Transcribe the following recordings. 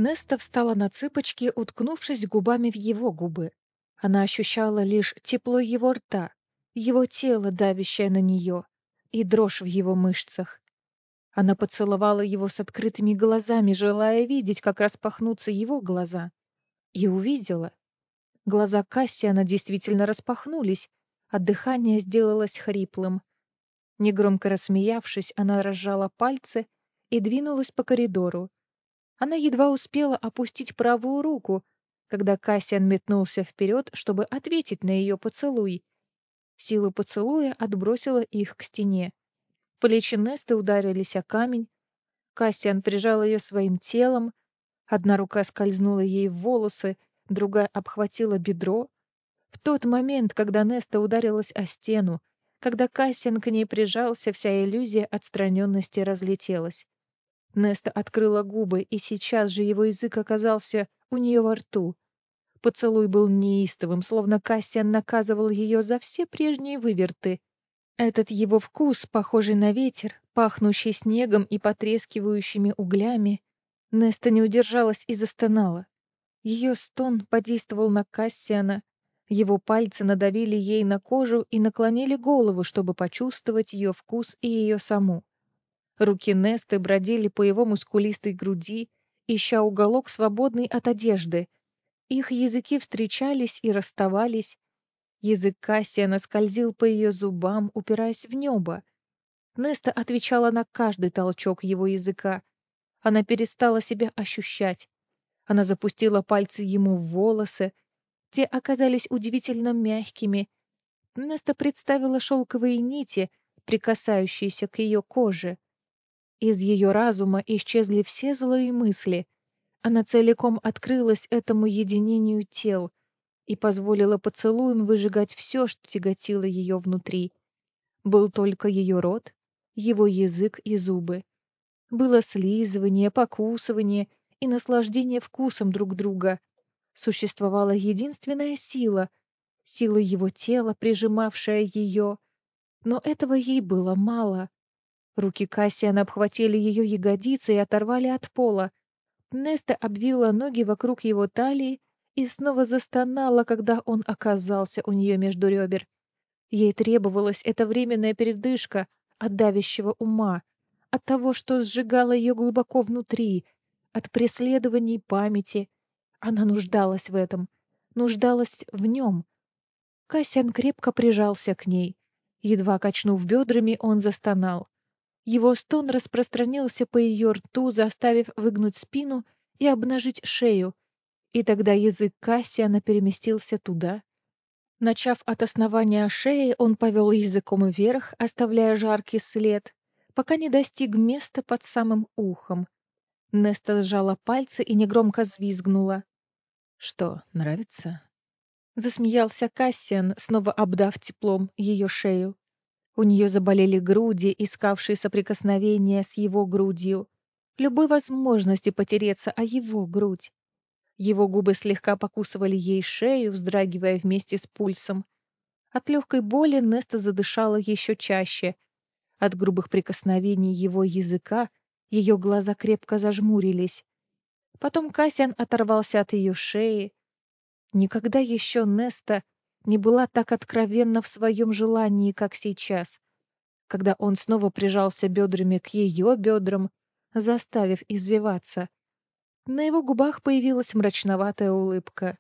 Неста встала на цыпочки, уткнувшись губами в его губы. Она ощущала лишь тепло его рта, его тело, давящее на нее, и дрожь в его мышцах. Она поцеловала его с открытыми глазами, желая видеть, как распахнутся его глаза. И увидела. Глаза Кассиана действительно распахнулись, а дыхание сделалось хриплым. Негромко рассмеявшись, она разжала пальцы и двинулась по коридору. Она едва успела опустить правую руку, когда Кассиан метнулся вперед, чтобы ответить на ее поцелуй. Сила поцелуя отбросила их к стене. Плечи Несты ударились о камень. Кассиан прижал ее своим телом. Одна рука скользнула ей в волосы, другая обхватила бедро. В тот момент, когда Неста ударилась о стену, когда Кассиан к ней прижался, вся иллюзия отстраненности разлетелась. Неста открыла губы, и сейчас же его язык оказался у нее во рту. Поцелуй был неистовым, словно Кассиан наказывал ее за все прежние выверты. Этот его вкус, похожий на ветер, пахнущий снегом и потрескивающими углями, Неста не удержалась и застонала. Ее стон подействовал на Кассиана, его пальцы надавили ей на кожу и наклонили голову, чтобы почувствовать ее вкус и ее саму. Руки Несты бродили по его мускулистой груди, ища уголок, свободный от одежды. Их языки встречались и расставались. Язык Кассиана скользил по ее зубам, упираясь в небо. Неста отвечала на каждый толчок его языка. Она перестала себя ощущать. Она запустила пальцы ему в волосы. Те оказались удивительно мягкими. Неста представила шелковые нити, прикасающиеся к ее коже. Из ее разума исчезли все злые мысли. Она целиком открылась этому единению тел и позволила поцелуем выжигать все, что тяготило ее внутри. Был только ее рот, его язык и зубы. Было слизывание, покусывание и наслаждение вкусом друг друга. Существовала единственная сила — сила его тела, прижимавшая ее. Но этого ей было мало. Руки Кассиана обхватили ее ягодицы и оторвали от пола. Неста обвила ноги вокруг его талии и снова застонала, когда он оказался у нее между ребер. Ей требовалась эта временная передышка от давящего ума, от того, что сжигало ее глубоко внутри, от преследований памяти. Она нуждалась в этом, нуждалась в нем. Кассиан крепко прижался к ней. Едва качнув бедрами, он застонал. Его стон распространился по ее рту, заставив выгнуть спину и обнажить шею, и тогда язык Кассиана переместился туда. Начав от основания шеи, он повел языком вверх, оставляя жаркий след, пока не достиг места под самым ухом. Неста сжала пальцы и негромко взвизгнула. «Что, нравится?» Засмеялся Кассиан, снова обдав теплом ее шею. У нее заболели груди, искавшие соприкосновения с его грудью. Любой возможности потереться о его грудь. Его губы слегка покусывали ей шею, вздрагивая вместе с пульсом. От легкой боли Неста задышала еще чаще. От грубых прикосновений его языка ее глаза крепко зажмурились. Потом Кассиан оторвался от ее шеи. Никогда еще Неста не была так откровенна в своем желании, как сейчас, когда он снова прижался бедрами к ее бедрам, заставив извиваться. На его губах появилась мрачноватая улыбка.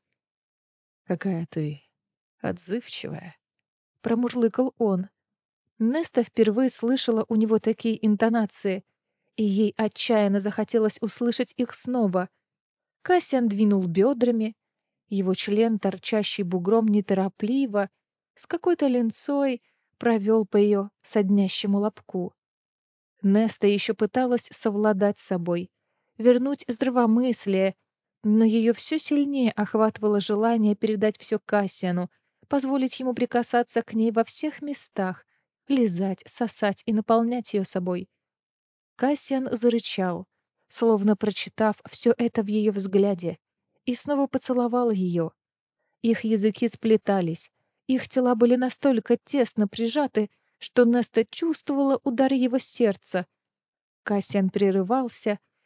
«Какая ты отзывчивая!» — промурлыкал он. Неста впервые слышала у него такие интонации, и ей отчаянно захотелось услышать их снова. Кассиан двинул бедрами, его член, торчащий бугром, неторопливо, с какой-то ленцой, провел по ее соднящему лобку. Неста еще пыталась совладать с собой, вернуть здравомыслие, но ее все сильнее охватывало желание передать все Кассиану, позволить ему прикасаться к ней во всех местах, лизать, сосать и наполнять ее собой. Кассиан зарычал, словно прочитав все это в ее взгляде, и снова поцеловал ее. Их языки сплетались, их тела были настолько тесно прижаты, что Неста чувствовала удар его сердца. Кассиан прерывался,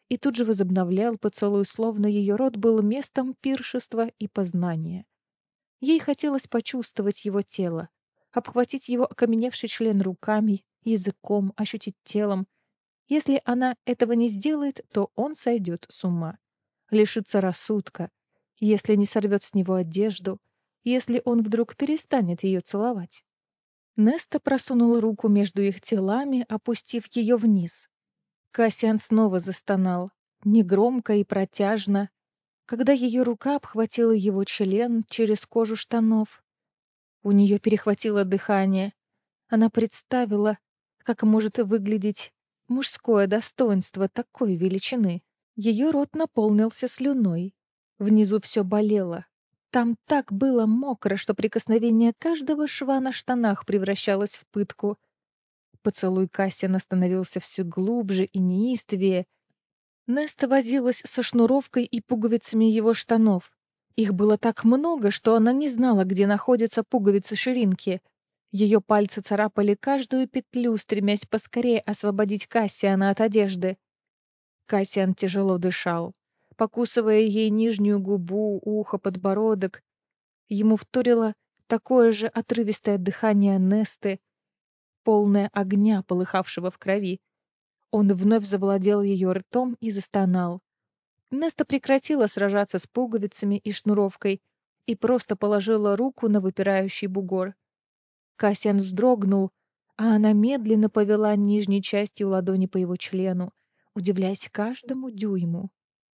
и тут же возобновлял поцелуй, словно ее рот был местом пиршества и познания. Ей хотелось почувствовать его тело, обхватить его окаменевший член руками, языком, ощутить телом. Если она этого не сделает, то он сойдет с ума, лишится рассудка, если не сорвет с него одежду, если он вдруг перестанет ее целовать. Неста просунул руку между их телами, опустив ее вниз. Кассиан снова застонал, негромко и протяжно, когда ее рука обхватила его член через кожу штанов. У нее перехватило дыхание. Она представила, как может выглядеть мужское достоинство такой величины. Ее рот наполнился слюной. Внизу все болело. Там так было мокро, что прикосновение каждого шва на штанах превращалось в пытку. Поцелуй Кассиана становился все глубже и неистовее. Неста возилась со шнуровкой и пуговицами его штанов. Их было так много, что она не знала, где находятся пуговицы ширинки. Ее пальцы царапали каждую петлю, стремясь поскорее освободить Кассиана от одежды. Кассиан тяжело дышал, покусывая ей нижнюю губу, ухо, подбородок. Ему вторило такое же отрывистое дыхание Несты, полное огня, полыхавшего в крови. Он вновь завладел ее ртом и застонал. Неста прекратила сражаться с пуговицами и шнуровкой и просто положила руку на выпирающий бугор. Кассиан вздрогнул, а она медленно повела нижней частью ладони по его члену, удивляясь каждому дюйму.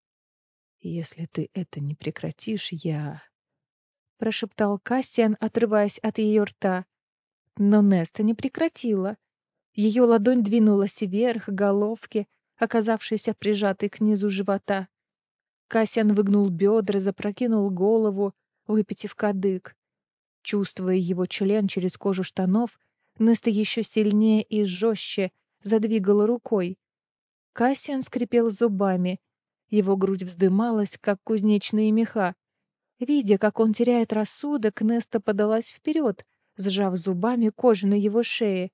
«Если ты это не прекратишь, я...» — прошептал Кассиан, отрываясь от ее рта. Но Неста не прекратила. Ее ладонь двинулась вверх, к головке, оказавшейся прижатой к низу живота. Кассиан выгнул бедра, запрокинул голову, выпятив кадык. Чувствуя его член через кожу штанов, Неста еще сильнее и жестче задвигала рукой. Кассиан скрипел зубами. Его грудь вздымалась, как кузнечные меха. Видя, как он теряет рассудок, Неста подалась вперед, сжав зубами кожу на его шее.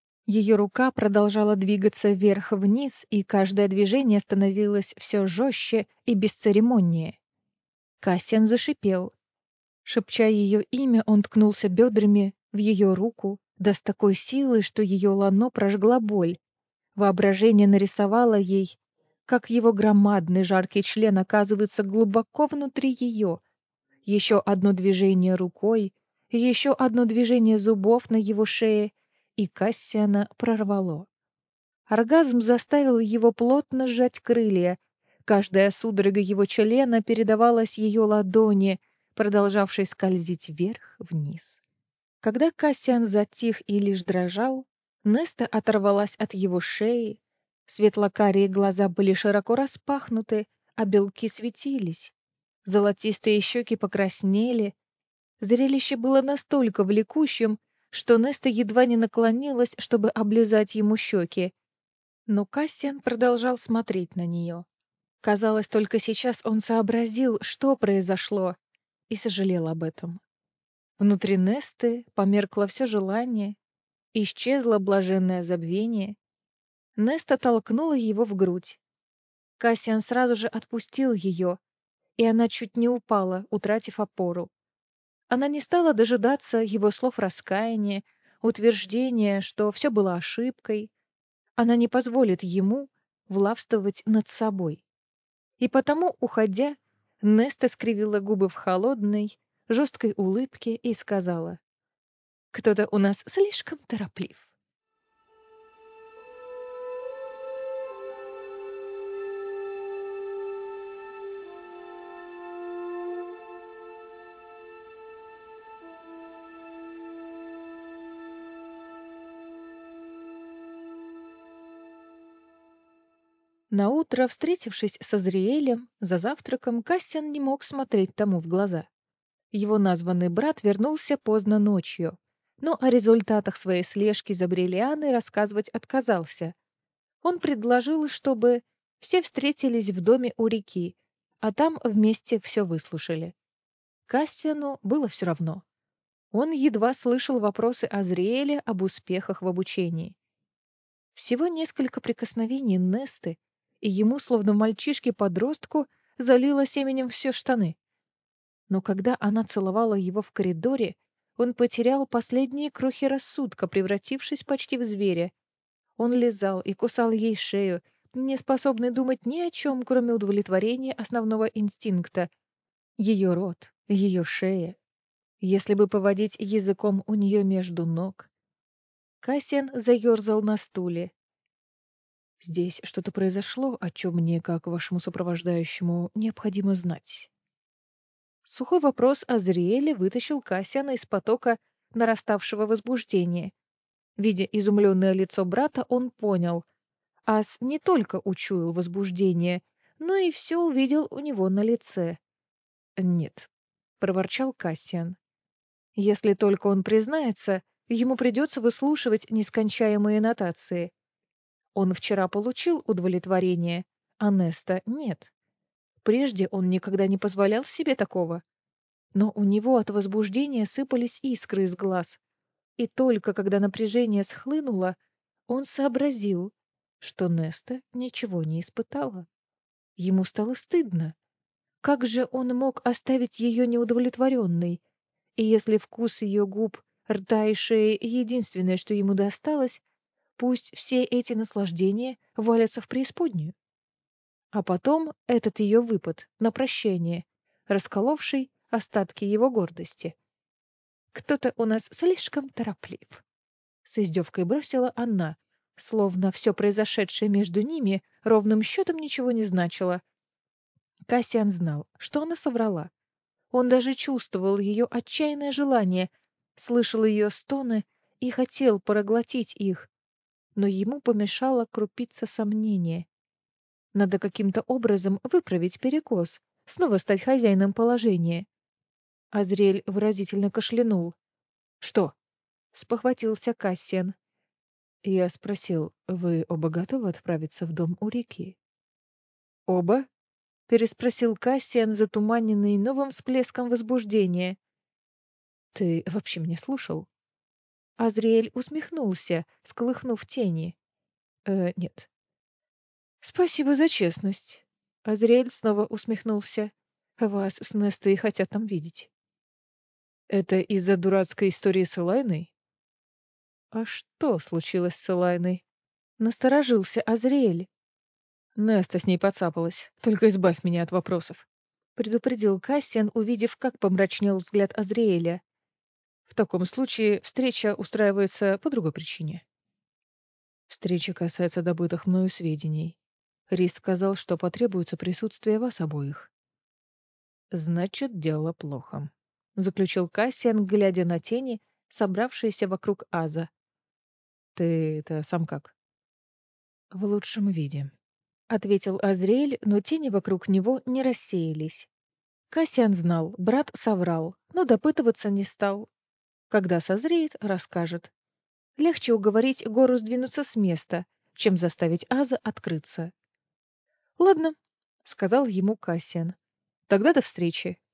Ее рука продолжала двигаться вверх-вниз, и каждое движение становилось все жестче и бесцеремоннее. Кассиан зашипел. Шепча ее имя, он ткнулся бедрами в ее руку, да с такой силой, что ее лано прожгла боль. Воображение нарисовало ей, как его громадный жаркий член оказывается глубоко внутри ее. Еще одно движение рукой, еще одно движение зубов на его шее, и Кассиана прорвало. Оргазм заставил его плотно сжать крылья. Каждая судорога его члена передавалась ее ладони, продолжавшей скользить вверх-вниз. Когда Кассиан затих и лишь дрожал, Неста оторвалась от его шеи. Светло-карие глаза были широко распахнуты, а белки светились. Золотистые щеки покраснели. Зрелище было настолько влекущим, что Неста едва не наклонилась, чтобы облизать ему щеки. Но Кассиан продолжал смотреть на нее. Казалось, только сейчас он сообразил, что произошло, и сожалел об этом. Внутри Несты померкло все желание, исчезло блаженное забвение. Неста толкнула его в грудь. Кассиан сразу же отпустил ее, и она чуть не упала, утратив опору. Она не стала дожидаться его слов раскаяния, утверждения, что все было ошибкой. Она не позволит ему властвовать над собой. И потому, уходя, Неста скривила губы в холодной, жесткой улыбке и сказала: «Кто-то у нас слишком тороплив». Наутро, встретившись с Азриэлем, за завтраком Кассиан не мог смотреть тому в глаза. Его названный брат вернулся поздно ночью, но о результатах своей слежки за Бриллианой рассказывать отказался. Он предложил, чтобы все встретились в доме у реки, а там вместе все выслушали. Кассиану было все равно. Он едва слышал вопросы Азриэля об успехах в обучении. Всего несколько прикосновений Несты, и ему, словно мальчишке-подростку, залило семенем все штаны. Но когда она целовала его в коридоре, он потерял последние крохи рассудка, превратившись почти в зверя. Он лизал и кусал ей шею, не способный думать ни о чем, кроме удовлетворения основного инстинкта. Ее рот, ее шея. Если бы поводить языком у нее между ног. Кассиан заерзал на стуле. «Здесь что-то произошло, о чем мне, как вашему сопровождающему, необходимо знать». Сухой вопрос Азриэля вытащил Кассиана из потока нараставшего возбуждения. Видя изумленное лицо брата, он понял. Ас не только учуял возбуждение, но и все увидел у него на лице. «Нет», — проворчал Кассиан. «Если только он признается, ему придется выслушивать нескончаемые нотации. Он вчера получил удовлетворение, а Неста нет. Прежде он никогда не позволял себе такого. Но у него от возбуждения сыпались искры из глаз. И только когда напряжение схлынуло, он сообразил, что Неста ничего не испытала. Ему стало стыдно. Как же он мог оставить ее неудовлетворенной? И если вкус ее губ, рта и шеи единственное, что ему досталось, пусть все эти наслаждения валятся в преисподнюю. А потом этот ее выпад на прощание, расколовший остатки его гордости. «Кто-то у нас слишком тороплив», — с издевкой бросила она, словно все произошедшее между ними ровным счетом ничего не значило. Кассиан знал, что она соврала. Он даже чувствовал ее отчаянное желание, слышал ее стоны и хотел проглотить их. Но ему помешало крупица сомнения. Надо каким-то образом выправить перекос, снова стать хозяином положения. Азриэль выразительно кашлянул. «Что?» — спохватился Кассиан. Я спросил, вы оба готовы отправиться в дом у реки? «Оба?» — переспросил Кассиан, затуманенный новым всплеском возбуждения. «Ты вообще меня слушал?» Азриэль усмехнулся, сколыхнув тени. Нет». «Спасибо за честность». Азриэль снова усмехнулся. «Вас с Нестой хотят там видеть». «Это из-за дурацкой истории с Элайной?» «А что случилось с Элайной?» Насторожился Азриэль. Неста с ней поцапалась. Только избавь меня от вопросов. Предупредил Кассиан, увидев, как помрачнел взгляд Азриэля. В таком случае встреча устраивается по другой причине. Встреча касается добытых мною сведений. Рис сказал, что потребуется присутствие вас обоих. Значит, дело плохо. Заключил Кассиан, глядя на тени, собравшиеся вокруг Аза. Ты-то сам как? В лучшем виде. Ответил Азриэль, но тени вокруг него не рассеялись. Кассиан знал, брат соврал, но допытываться не стал. Когда созреет, расскажет. Легче уговорить гору сдвинуться с места, чем заставить Аза открыться. «Ладно», — сказал ему Кассиан. «Тогда до встречи.